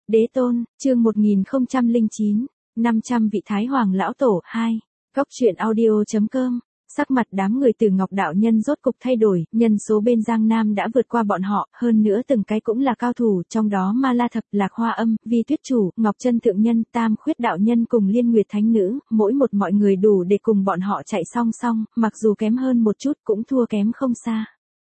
Đế tôn, chương 1009, 500 vị Thái Hoàng Lão Tổ 2. Góc truyện audio.com. Sắc mặt đám người Từ Ngọc đạo nhân rốt cục thay đổi, nhân số bên Giang Nam đã vượt qua bọn họ, hơn nữa từng cái cũng là cao thủ, trong đó Ma La Thập, Lạc Hoa Âm, Vi Tuyết Chủ, Ngọc Chân Thượng Nhân, Tam Khuyết đạo nhân cùng Liên Nguyệt Thánh Nữ, mỗi một mọi người đủ để cùng bọn họ chạy song song, mặc dù kém hơn một chút cũng thua kém không xa.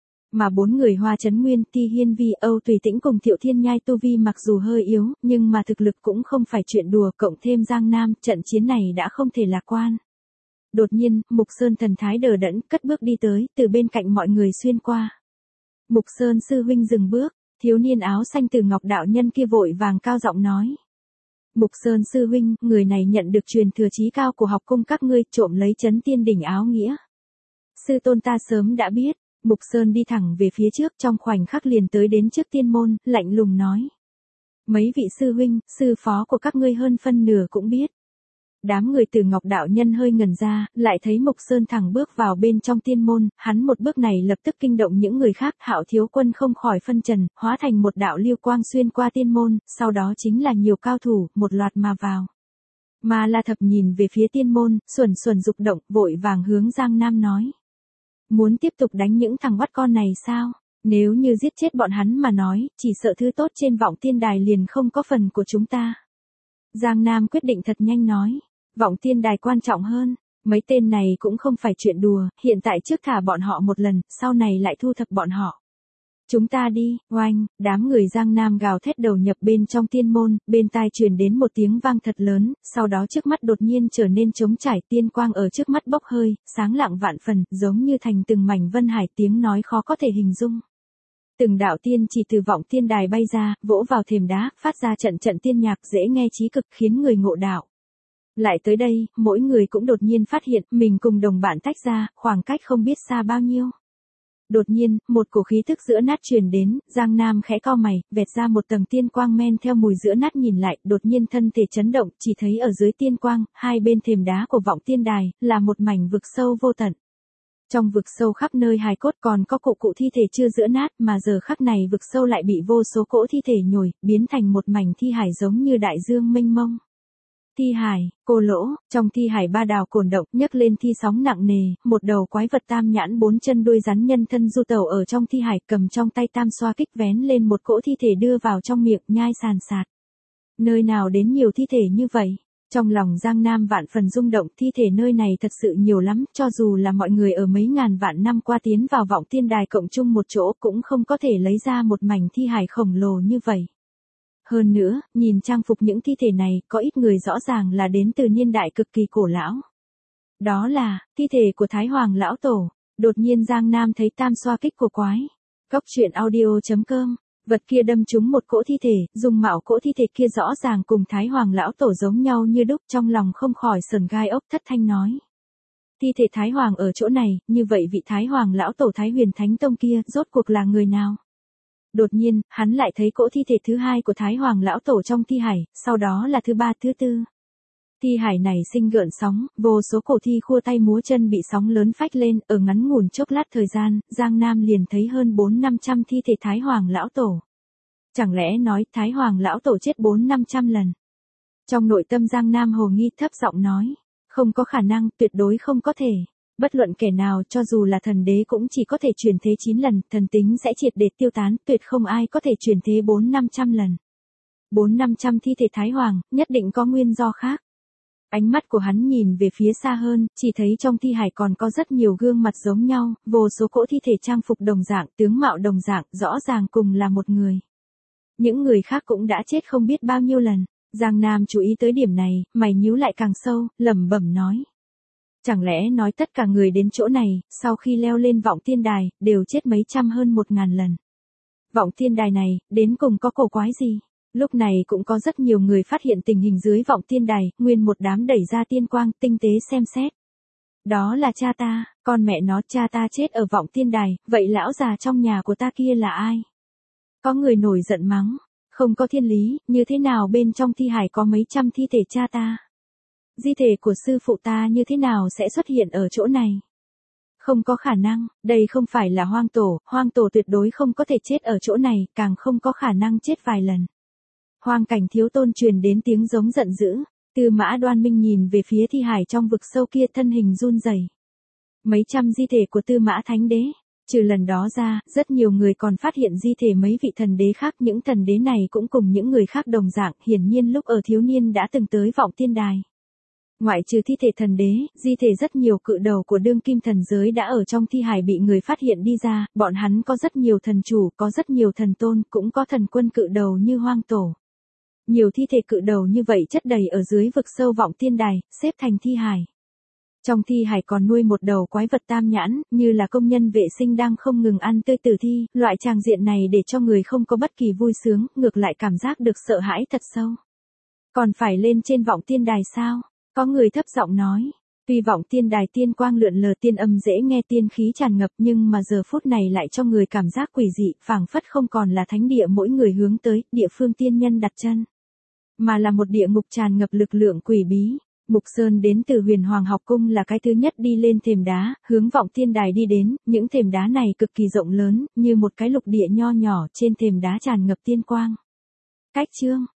Mà bốn người Hoa Chấn Nguyên, Ti Hiên Vi, Âu Tùy Tĩnh cùng Thiệu Thiên Nhai tu vi mặc dù hơi yếu, nhưng mà thực lực cũng không phải chuyện đùa, cộng thêm Giang Nam, trận chiến này đã không thể lạc quan. Đột nhiên, Mục Sơn thần thái đờ đẫn, cất bước đi tới, từ bên cạnh mọi người xuyên qua. Mục Sơn sư huynh dừng bước, thiếu niên áo xanh Từ Ngọc đạo nhân kia vội vàng cao giọng nói. Mục Sơn sư huynh, người này nhận được truyền thừa chí cao của học cung các ngươi, trộm lấy Chấn Tiên đỉnh áo nghĩa. Sư tôn ta sớm đã biết. Mục Sơn đi thẳng về phía trước, trong khoảnh khắc liền tới đến trước tiên môn, lạnh lùng nói. Mấy vị sư huynh, sư phó của các ngươi hơn phân nửa cũng biết. Đám người Từ Ngọc đạo nhân hơi ngẩn ra, lại thấy Mục Sơn thẳng bước vào bên trong tiên môn, hắn một bước này lập tức kinh động những người khác, Hạo thiếu quân không khỏi phân trần, hóa thành một đạo lưu quang xuyên qua tiên môn, sau đó chính là nhiều cao thủ, một loạt mà vào. Ma La Thập nhìn về phía tiên môn, xuẩn xuẩn dục động, vội vàng hướng Giang Nam nói. Muốn tiếp tục đánh những thằng oắt con này sao? Nếu như giết chết bọn hắn mà nói, chỉ sợ thứ tốt trên Vọng Tiên Đài liền không có phần của chúng ta. Giang Nam quyết định thật nhanh nói. Vọng Tiên Đài quan trọng hơn. Mấy tên này cũng không phải chuyện đùa, hiện tại trước thả bọn họ một lần, sau này lại thu thập bọn họ. Chúng ta đi, oanh, đám người Giang Nam gào thét đầu nhập bên trong tiên môn, bên tai truyền đến một tiếng vang thật lớn, sau đó trước mắt đột nhiên trở nên trống trải, tiên quang ở trước mắt bốc hơi, sáng lạng vạn phần, giống như thành từng mảnh vân hải, tiếng nói khó có thể hình dung. Từng đạo tiên chỉ từ Vọng Tiên Đài bay ra, vỗ vào thềm đá, phát ra trận trận tiên nhạc dễ nghe chí cực, khiến người ngộ đạo. Lại tới đây, mỗi người cũng đột nhiên phát hiện, mình cùng đồng bạn tách ra, khoảng cách không biết xa bao nhiêu. Đột nhiên, một cổ khí thức giữa nát truyền đến, Giang Nam khẽ cau mày, vẹt ra một tầng tiên quang men theo mùi giữa nát nhìn lại, đột nhiên thân thể chấn động, chỉ thấy ở dưới tiên quang, hai bên thềm đá của Vọng Tiên Đài, là một mảnh vực sâu vô tận. Trong vực sâu khắp nơi hài cốt còn có cụ thi thể chưa giữa nát, mà giờ khắc này vực sâu lại bị vô số cỗ thi thể nhồi, biến thành một mảnh thi hải giống như đại dương mênh mông. Thi hải, cô lỗ, trong thi hải ba đào cồn động, nhấc lên thi sóng nặng nề, một đầu quái vật tam nhãn bốn chân đuôi rắn nhân thân du tẩu ở trong thi hải, cầm trong tay tam xoa kích vén lên một cỗ thi thể đưa vào trong miệng, nhai sàn sạt. Nơi nào đến nhiều thi thể như vậy? Trong lòng Giang Nam vạn phần rung động, thi thể nơi này thật sự nhiều lắm, cho dù là mọi người ở mấy ngàn vạn năm qua tiến vào Vọng Tiên Đài cộng chung một chỗ cũng không có thể lấy ra một mảnh thi hải khổng lồ như vậy. Hơn nữa, nhìn trang phục những thi thể này, có ít người rõ ràng là đến từ niên đại cực kỳ cổ lão. Đó là, thi thể của Thái Hoàng Lão Tổ. Đột nhiên Giang Nam thấy tam xoa kích của quái. Góc truyện audio.com. Vật kia đâm trúng một cỗ thi thể, dùng mạo cỗ thi thể kia rõ ràng cùng Thái Hoàng Lão Tổ giống nhau như đúc, trong lòng không khỏi sờn gai ốc, thất thanh nói. Thi thể Thái Hoàng ở chỗ này, như vậy vị Thái Hoàng Lão Tổ Thái Huyền Thánh Tông kia, rốt cuộc là người nào? Đột nhiên, hắn lại thấy cỗ thi thể thứ hai của Thái Hoàng Lão Tổ trong thi hải, sau đó là thứ ba, thứ tư. Thi hải này sinh gợn sóng, vô số cổ thi khua tay múa chân bị sóng lớn phách lên, ở ngắn ngủn chốc lát thời gian, Giang Nam liền thấy hơn 400-500 thi thể Thái Hoàng Lão Tổ. Chẳng lẽ nói Thái Hoàng Lão Tổ chết 400-500 lần? Trong nội tâm Giang Nam hồ nghi, thấp giọng nói, không có khả năng, tuyệt đối không có thể. Bất luận kẻ nào cho dù là thần đế cũng chỉ có thể chuyển thế 9 lần, thần tính sẽ triệt để tiêu tán, tuyệt không ai có thể chuyển thế 400-500 lần. 400-500 thi thể Thái Hoàng, nhất định có nguyên do khác. Ánh mắt của hắn nhìn về phía xa hơn, chỉ thấy trong thi hải còn có rất nhiều gương mặt giống nhau, vô số cỗ thi thể trang phục đồng dạng, tướng mạo đồng dạng, rõ ràng cùng là một người. Những người khác cũng đã chết không biết bao nhiêu lần. Giang Nam chú ý tới điểm này, mày nhíu lại càng sâu, lẩm bẩm nói. Chẳng lẽ nói tất cả người đến chỗ này, sau khi leo lên Vọng Tiên Đài, đều chết mấy trăm hơn 1000 lần. Vọng Tiên Đài này, đến cùng có cổ quái gì? Lúc này cũng có rất nhiều người phát hiện tình hình dưới Vọng Tiên Đài, nguyên một đám đẩy ra tiên quang, tinh tế xem xét. Đó là cha ta, con mẹ nó, cha ta chết ở Vọng Tiên Đài, vậy lão già trong nhà của ta kia là ai? Có người nổi giận mắng, không có thiên lý, như thế nào bên trong thi hải có mấy trăm thi thể cha ta? Di thể của sư phụ ta như thế nào sẽ xuất hiện ở chỗ này? Không có khả năng, đây không phải là hoang tổ tuyệt đối không có thể chết ở chỗ này, càng không có khả năng chết vài lần. Khoang cảnh thiếu tôn truyền đến tiếng giống giận dữ. Tư Mã Đoan Minh nhìn về phía thi hải trong vực sâu kia, thân hình run rẩy. Mấy trăm di thể của Tư Mã Thánh Đế. Trừ lần đó ra, rất nhiều người còn phát hiện di thể mấy vị thần đế khác. Những thần đế này cũng cùng những người khác đồng dạng, hiển nhiên lúc ở thiếu niên đã từng tới Vọng Tiên Đài. Ngoại trừ thi thể thần đế, di thể rất nhiều cự đầu của đương kim thần giới đã ở trong thi hải bị người phát hiện đi ra. Bọn hắn có rất nhiều thần chủ, có rất nhiều thần tôn, cũng có thần quân cự đầu như Hoang Tổ. Nhiều thi thể cự đầu như vậy chất đầy ở dưới vực sâu Vọng Tiên Đài, xếp thành thi hải. Trong thi hải còn nuôi một đầu quái vật tam nhãn, như là công nhân vệ sinh đang không ngừng ăn tươi tử thi. Loại tràng diện này để cho người không có bất kỳ vui sướng, ngược lại cảm giác được sợ hãi thật sâu. Còn phải lên trên Vọng Tiên Đài sao? Có người thấp giọng nói. Tuy Vọng Tiên Đài tiên quang lượn lờ, tiên âm dễ nghe, tiên khí tràn ngập, nhưng mà giờ phút này lại cho người cảm giác quỷ dị, phảng phất không còn là thánh địa mỗi người hướng tới, địa phương tiên nhân đặt chân, mà là một địa ngục tràn ngập lực lượng quỷ bí. Mục Sơn đến từ Huyền Hoàng học cung là cái thứ nhất đi lên thềm đá, hướng Vọng Tiên Đài đi đến. Những thềm đá này cực kỳ rộng lớn, như một cái lục địa nho nhỏ, trên thềm đá tràn ngập tiên quang. Cách chương